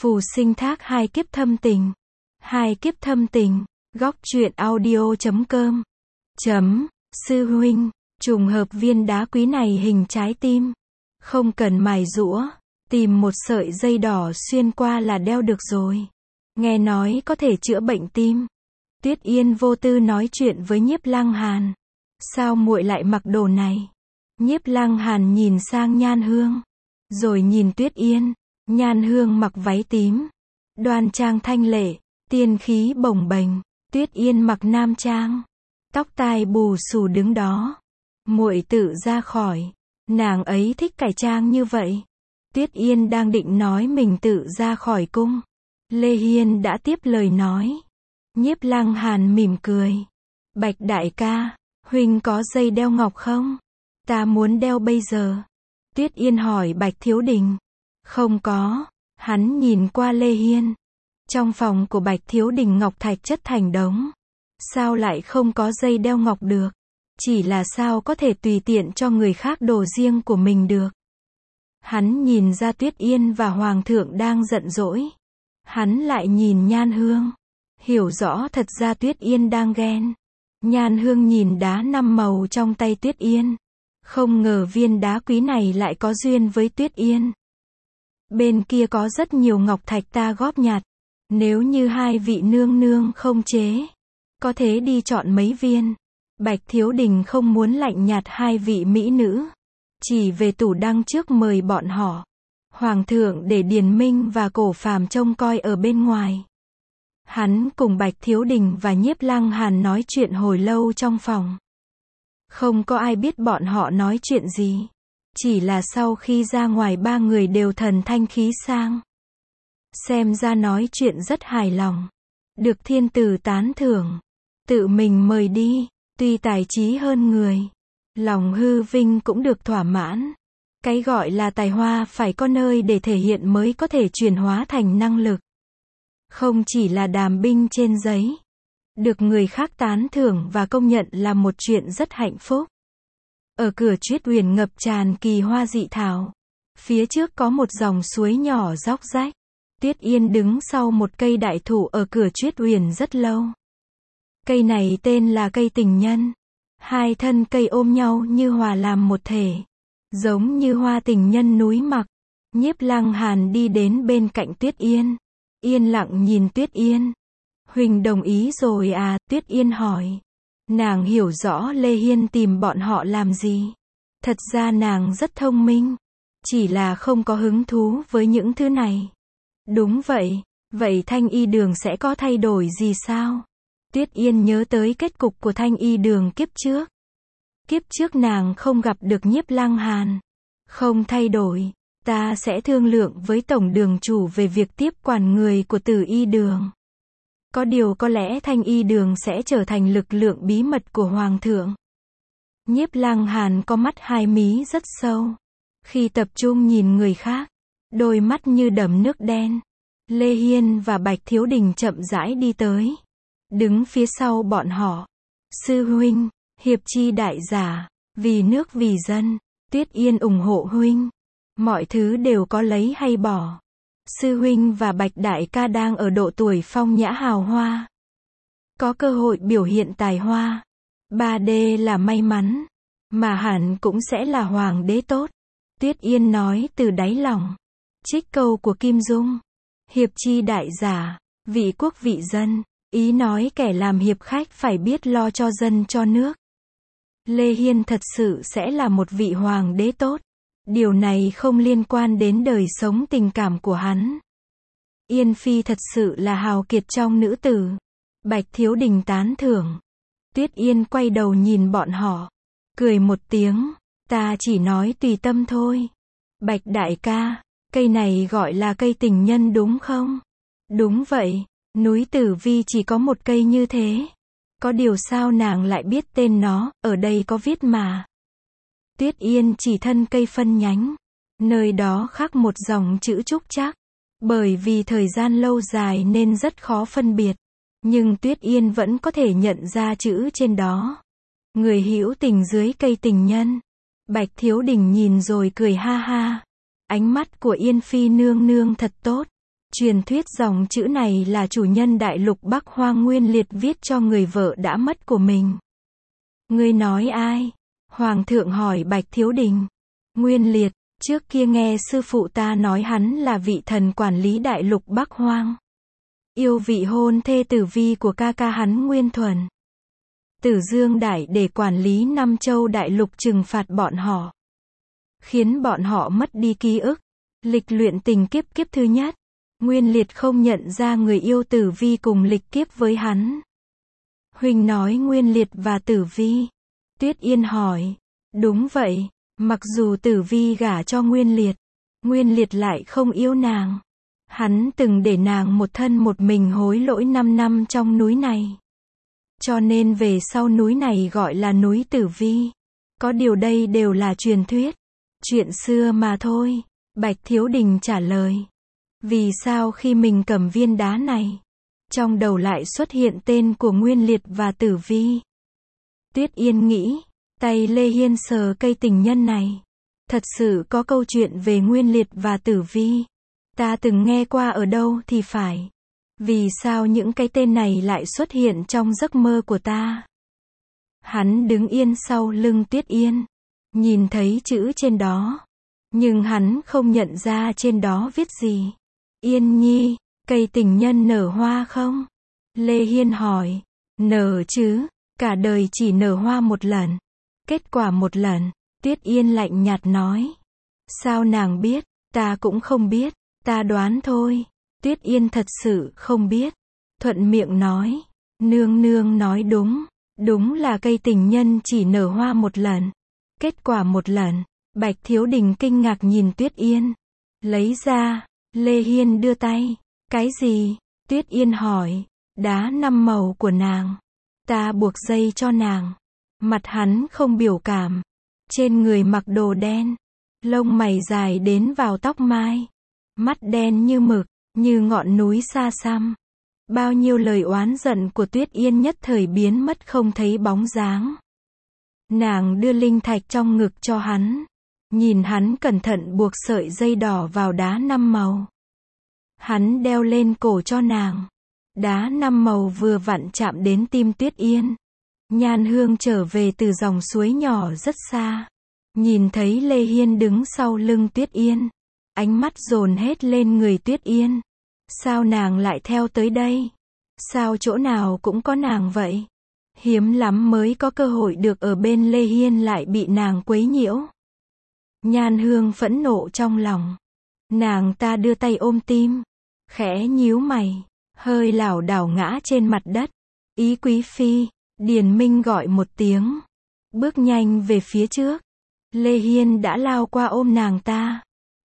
Phù sinh thác hai kiếp thâm tình. Hai kiếp thâm tình. Góc truyện audio.com. Sư huynh, trùng hợp viên đá quý này hình trái tim. Không cần mài giũa, tìm một sợi dây đỏ xuyên qua là đeo được rồi. Nghe nói có thể chữa bệnh tim. Tuyết Yên vô tư nói chuyện với Nhiếp Lăng Hàn. Sao muội lại mặc đồ này? Nhiếp Lăng Hàn nhìn sang Nhan Hương, rồi nhìn Tuyết Yên. Nhan Hương mặc váy tím, đoan trang thanh lệ, tiên khí bồng bềnh. Tuyết Yên mặc nam trang, tóc tai bù xù đứng đó. Muội tự ra khỏi, nàng ấy thích cải trang như vậy. Tuyết Yên đang định nói mình tự ra khỏi cung, Lê Hiên đã tiếp lời nói. Nhiếp Lăng Hàn mỉm cười. Bạch đại ca, huynh có dây đeo ngọc không? Ta muốn đeo bây giờ. Tuyết Yên hỏi Bạch Thiếu Đình. Không có. Hắn nhìn qua Lê Hiên. Trong phòng của Bạch Thiếu Đình ngọc thạch chất thành đống. Sao lại không có dây đeo ngọc được? Chỉ là sao có thể tùy tiện cho người khác đồ riêng của mình được? Hắn nhìn ra Tuyết Yên và Hoàng thượng đang giận dỗi. Hắn lại nhìn Nhan Hương. Hiểu rõ thật ra Tuyết Yên đang ghen. Nhan Hương nhìn đá 5 màu trong tay Tuyết Yên. Không ngờ viên đá quý này lại có duyên với Tuyết Yên. Bên kia có rất nhiều ngọc thạch ta góp nhặt. Nếu như hai vị nương nương không chế, có thể đi chọn mấy viên. Bạch Thiếu Đình không muốn lạnh nhạt hai vị mỹ nữ. Chỉ về tủ đăng trước mời bọn họ. Hoàng thượng để Điền Minh và Cổ Phàm trông coi ở bên ngoài. Hắn cùng Bạch Thiếu Đình và Nhiếp Lăng Hàn nói chuyện hồi lâu trong phòng. Không có ai biết bọn họ nói chuyện gì. Chỉ là sau khi ra ngoài ba người đều thần thanh khí sang. Xem ra nói chuyện rất hài lòng. Được thiên tử tán thưởng. Tự mình mời đi. Tuy tài trí hơn người, lòng hư vinh cũng được thỏa mãn. Cái gọi là tài hoa phải có nơi để thể hiện mới có thể chuyển hóa thành năng lực. Không chỉ là đàm binh trên giấy. Được người khác tán thưởng và công nhận là một chuyện rất hạnh phúc. Ở cửa Triết Uyển ngập tràn kỳ hoa dị thảo. Phía trước có một dòng suối nhỏ róc rách. Tuyết Yên đứng sau một cây đại thụ ở cửa Triết Uyển rất lâu. Cây này tên là cây tình nhân. Hai thân cây ôm nhau như hòa làm một thể. Giống như hoa tình nhân núi mặc. Nhiếp Lăng Hàn đi đến bên cạnh Tuyết Yên. Yên lặng nhìn Tuyết Yên. Huỳnh đồng ý rồi à? Tuyết Yên hỏi. Nàng hiểu rõ Lê Hiên tìm bọn họ làm gì. Thật ra nàng rất thông minh. Chỉ là không có hứng thú với những thứ này. Đúng vậy. Vậy Thanh Y Đường sẽ có thay đổi gì sao? Tuyết Yên nhớ tới kết cục của Thanh Y Đường kiếp trước. Kiếp trước nàng không gặp được Nhiếp Lăng Hàn. Không thay đổi. Ta sẽ thương lượng với Tổng Đường chủ về việc tiếp quản người của Tử Y Đường. Có điều có lẽ Thanh Y Đường sẽ trở thành lực lượng bí mật của Hoàng thượng. Nhiếp Lăng Hàn có mắt hai mí rất sâu. Khi tập trung nhìn người khác, đôi mắt như đầm nước đen. Lê Hiên và Bạch Thiếu Đình chậm rãi đi tới. Đứng phía sau bọn họ. Sư huynh, hiệp chi đại giả, vì nước vì dân. Tuyết Yên ủng hộ huynh. Mọi thứ đều có lấy hay bỏ. Sư huynh và Bạch đại ca đang ở độ tuổi phong nhã hào hoa. Có cơ hội biểu hiện tài hoa. 3D là may mắn. Mà hẳn cũng sẽ là hoàng đế tốt. Tuyết Yên nói từ đáy lòng. Trích câu của Kim Dung. Hiệp chi đại giả, vị quốc vị dân. Ý nói kẻ làm hiệp khách phải biết lo cho dân cho nước. Lê Hiên thật sự sẽ là một vị hoàng đế tốt. Điều này không liên quan đến đời sống tình cảm của hắn. Yên Phi thật sự là hào kiệt trong nữ tử. Bạch Thiếu Đình tán thưởng. Tuyết Yên quay đầu nhìn bọn họ. Cười một tiếng. Ta chỉ nói tùy tâm thôi. Bạch đại ca, cây này gọi là cây tình nhân đúng không? Đúng vậy. Núi Tử Vi chỉ có một cây như thế. Có điều sao nàng lại biết tên nó, ở đây có viết mà. Tuyết Yên chỉ thân cây phân nhánh. Nơi đó khắc một dòng chữ trúc trác. Bởi vì thời gian lâu dài nên rất khó phân biệt. Nhưng Tuyết Yên vẫn có thể nhận ra chữ trên đó. Người hữu tình dưới cây tình nhân. Bạch Thiếu Đình nhìn rồi cười ha ha. Ánh mắt của Yên Phi nương nương thật tốt. Truyền thuyết dòng chữ này là chủ nhân đại lục Bắc Hoang Nguyên Liệt viết cho người vợ đã mất của mình. Ngươi nói ai? Hoàng thượng hỏi Bạch Thiếu Đình. Nguyên Liệt, trước kia nghe sư phụ ta nói hắn là vị thần quản lý đại lục Bắc Hoang. Yêu vị hôn thê Tử Vi của ca ca hắn Nguyên Thuần. Tử Dương Đại để quản lý 5 châu đại lục trừng phạt bọn họ. Khiến bọn họ mất đi ký ức. Lịch luyện tình kiếp kiếp thứ nhất. Nguyên Liệt không nhận ra người yêu Tử Vi cùng lịch kiếp với hắn. Huynh nói Nguyên Liệt và Tử Vi. Tuyết Yên hỏi. Đúng vậy, mặc dù Tử Vi gả cho Nguyên Liệt lại không yêu nàng. Hắn từng để nàng một thân một mình hối lỗi 5 năm trong núi này. Cho nên về sau núi này gọi là núi Tử Vi. Có điều đây đều là truyền thuyết. Chuyện xưa mà thôi. Bạch Thiếu Đình trả lời. Vì sao khi mình cầm viên đá này, trong đầu lại xuất hiện tên của Nguyên Liệt và Tử Vi? Tuyết Yên nghĩ, tay Lê Hiên sờ cây tình nhân này. Thật sự có câu chuyện về Nguyên Liệt và Tử Vi. Ta từng nghe qua ở đâu thì phải. Vì sao những cái tên này lại xuất hiện trong giấc mơ của ta? Hắn đứng yên sau lưng Tuyết Yên. Nhìn thấy chữ trên đó. Nhưng hắn không nhận ra trên đó viết gì. Yên Nhi, cây tình nhân nở hoa không? Lê Hiên hỏi. Nở chứ, cả đời chỉ nở hoa một lần. Kết quả một lần. Tuyết Yên lạnh nhạt nói. Sao nàng biết? Ta cũng không biết. Ta đoán thôi. Tuyết Yên thật sự không biết. Thuận miệng nói. Nương nương nói đúng. Đúng là cây tình nhân chỉ nở hoa một lần. Kết quả một lần. Bạch Thiếu Đình kinh ngạc nhìn Tuyết Yên. Lấy ra. Lê Hiên đưa tay. Cái gì? Tuyết Yên hỏi. Đá 5 màu của nàng. Ta buộc dây cho nàng. Mặt hắn không biểu cảm. Trên người mặc đồ đen. Lông mày dài đến vào tóc mai. Mắt đen như mực, như ngọn núi xa xăm. Bao nhiêu lời oán giận của Tuyết Yên nhất thời biến mất không thấy bóng dáng. Nàng đưa linh thạch trong ngực cho hắn. Nhìn hắn cẩn thận buộc sợi dây đỏ vào đá 5 màu. Hắn đeo lên cổ cho nàng. Đá 5 màu vừa vặn chạm đến tim Tuyết Yên. Nhan Hương trở về từ dòng suối nhỏ rất xa. Nhìn thấy Lê Hiên đứng sau lưng Tuyết Yên. Ánh mắt dồn hết lên người Tuyết Yên. Sao nàng lại theo tới đây? Sao chỗ nào cũng có nàng vậy? Hiếm lắm mới có cơ hội được ở bên Lê Hiên lại bị nàng quấy nhiễu. Nhan Hương phẫn nộ trong lòng. Nàng ta đưa tay ôm tim. Khẽ nhíu mày. Hơi lảo đảo ngã trên mặt đất. Ý quý phi. Điền Minh gọi một tiếng. Bước nhanh về phía trước. Lê Hiên đã lao qua ôm nàng ta.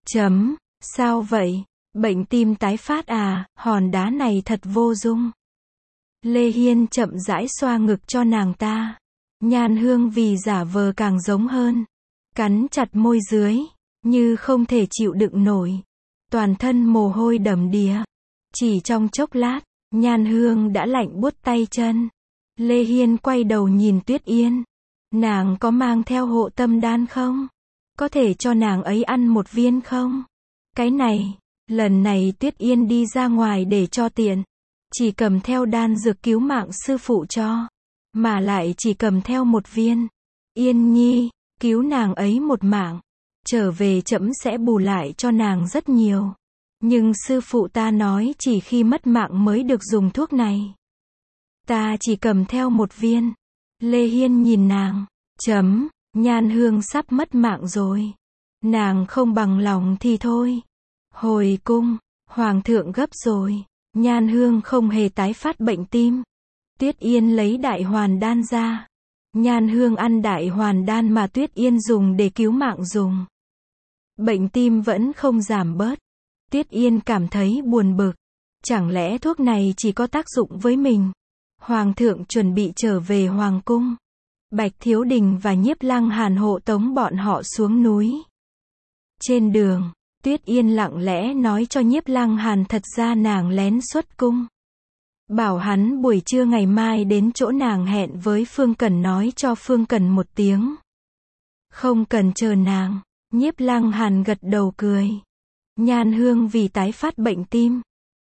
Sao vậy? Bệnh tim tái phát à? Hòn đá này thật vô dung. Lê Hiên chậm rãi xoa ngực cho nàng ta. Nhan Hương vì giả vờ càng giống hơn. Cắn chặt môi dưới. Như không thể chịu đựng nổi. Toàn thân mồ hôi đầm đìa. Chỉ trong chốc lát, Nhan Hương đã lạnh buốt tay chân. Lê Hiên quay đầu nhìn Tuyết Yên. Nàng có mang theo hộ tâm đan không? Có thể cho nàng ấy ăn một viên không? Cái này, lần này Tuyết Yên đi ra ngoài để cho tiện. Chỉ cầm theo đan dược cứu mạng sư phụ cho. Mà lại chỉ cầm theo một viên. Yên Nhi, cứu nàng ấy một mạng. Trở về trẫm sẽ bù lại cho nàng rất nhiều. Nhưng sư phụ ta nói chỉ khi mất mạng mới được dùng thuốc này. Ta chỉ cầm theo một viên. Lê Hiên nhìn nàng. Nhan Hương sắp mất mạng rồi. Nàng không bằng lòng thì thôi. Hồi cung, hoàng thượng gấp rồi. Nhan Hương không hề tái phát bệnh tim. Tuyết Yên lấy đại hoàn đan ra. Nhan Hương ăn đại hoàn đan mà Tuyết Yên dùng để cứu mạng dùng. Bệnh tim vẫn không giảm bớt. Tuyết Yên cảm thấy buồn bực. Chẳng lẽ thuốc này chỉ có tác dụng với mình? Hoàng thượng chuẩn bị trở về hoàng cung. Bạch Thiếu Đình và Nhiếp Lăng Hàn hộ tống bọn họ xuống núi. Trên đường, Tuyết Yên lặng lẽ nói cho Nhiếp Lăng Hàn thật ra nàng lén xuất cung. Bảo hắn buổi trưa ngày mai đến chỗ nàng hẹn với Phương Cẩn nói cho Phương Cẩn một tiếng. Không cần chờ nàng. Nhiếp Lăng Hàn gật đầu cười. Nhan Hương vì tái phát bệnh tim.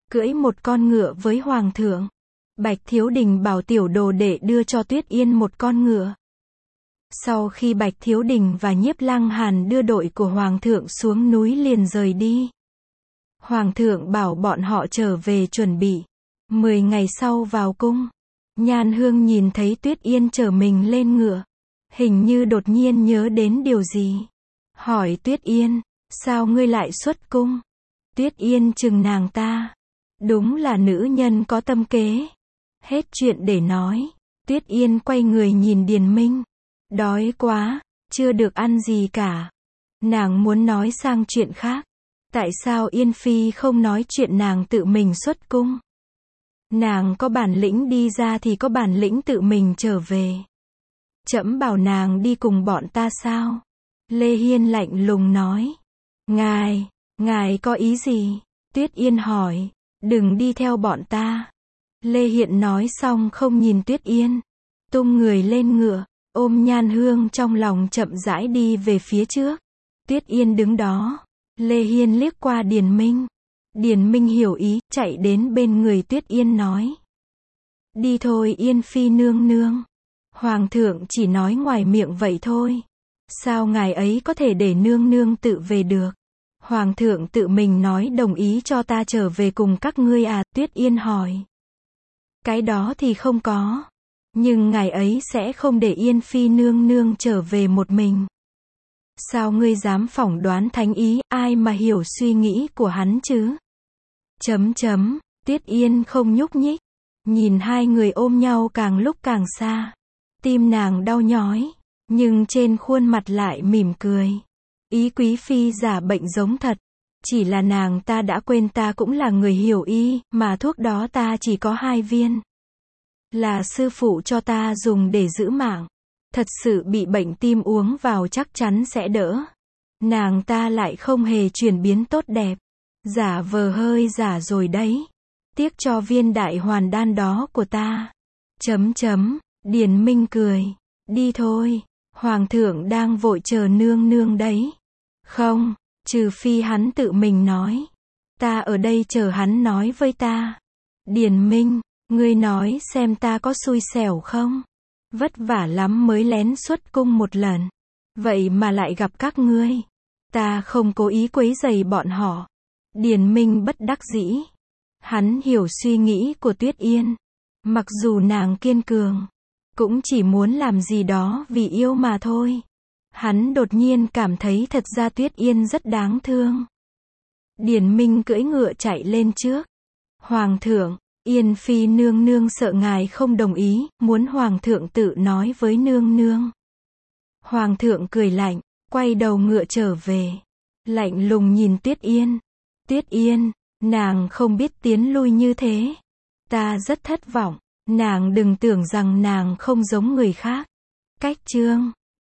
cưỡi một con ngựa với hoàng thượng. Bạch Thiếu Đình bảo tiểu đồ đệ đưa cho Tuyết Yên một con ngựa. Sau khi Bạch Thiếu Đình và Nhiếp Lăng Hàn đưa đội của hoàng thượng xuống núi liền rời đi. Hoàng thượng bảo bọn họ trở về chuẩn bị. 10 ngày sau vào cung. Nhan Hương nhìn thấy Tuyết Yên chở mình lên ngựa. Hình như đột nhiên nhớ đến điều gì. Hỏi Tuyết Yên, sao ngươi lại xuất cung? Tuyết Yên chừng nàng ta. Đúng là nữ nhân có tâm kế. Hết chuyện để nói. Tuyết Yên quay người nhìn Điền Minh. Đói quá, chưa được ăn gì cả. Nàng muốn nói sang chuyện khác. Tại sao Yên Phi không nói chuyện nàng tự mình xuất cung? Nàng có bản lĩnh đi ra thì có bản lĩnh tự mình trở về. Trẫm bảo nàng đi cùng bọn ta sao? Lê Hiên lạnh lùng nói. Ngài có ý gì? Tuyết Yên hỏi. Đừng đi theo bọn ta. Lê Hiện nói xong không nhìn Tuyết Yên. Tung người lên ngựa, ôm Nhan Hương trong lòng chậm rãi đi về phía trước. Tuyết Yên đứng đó. Lê Hiên liếc qua Điền Minh. Điền Minh hiểu ý, chạy đến bên người Tuyết Yên nói. Đi thôi Yên Phi nương nương. Hoàng thượng chỉ nói ngoài miệng vậy thôi. Sao ngài ấy có thể để nương nương tự về được? Hoàng thượng tự mình nói đồng ý cho ta trở về cùng các ngươi à? Tuyết Yên hỏi. Cái đó thì không có. Nhưng ngài ấy sẽ không để Yên Phi nương nương trở về một mình. Sao ngươi dám phỏng đoán thánh ý, ai mà hiểu suy nghĩ của hắn chứ? Tuyết Yên không nhúc nhích. Nhìn hai người ôm nhau càng lúc càng xa. Tim nàng đau nhói. Nhưng trên khuôn mặt lại mỉm cười. Ý quý phi giả bệnh giống thật. Chỉ là nàng ta đã quên ta cũng là người hiểu y, mà thuốc đó ta chỉ có 2 viên. Là sư phụ cho ta dùng để giữ mạng. Thật sự bị bệnh tim uống vào chắc chắn sẽ đỡ. Nàng ta lại không hề chuyển biến tốt đẹp. Giả vờ hơi giả rồi đấy. Tiếc cho viên đại hoàn đan đó của ta. Điền Minh cười. Đi thôi. Hoàng thượng đang vội chờ nương nương đấy. Không, trừ phi hắn tự mình nói. Ta ở đây chờ hắn nói với ta. Điền Minh, ngươi nói xem ta có xui xẻo không? Vất vả lắm mới lén xuất cung một lần. Vậy mà lại gặp các ngươi. Ta không cố ý quấy rầy bọn họ. Điền Minh bất đắc dĩ. Hắn hiểu suy nghĩ của Tuyết Yên. Mặc dù nàng kiên cường, cũng chỉ muốn làm gì đó vì yêu mà thôi. Hắn đột nhiên cảm thấy thật ra Tuyết Yên rất đáng thương. Điền Minh cưỡi ngựa chạy lên trước. Hoàng thượng, Yên Phi nương nương sợ ngài không đồng ý, muốn hoàng thượng tự nói với nương nương. Hoàng thượng cười lạnh, quay đầu ngựa trở về. Lạnh lùng nhìn Tuyết Yên. Tuyết Yên, nàng không biết tiến lui như thế. Ta rất thất vọng. Nàng đừng tưởng rằng nàng không giống người khác. Cách chương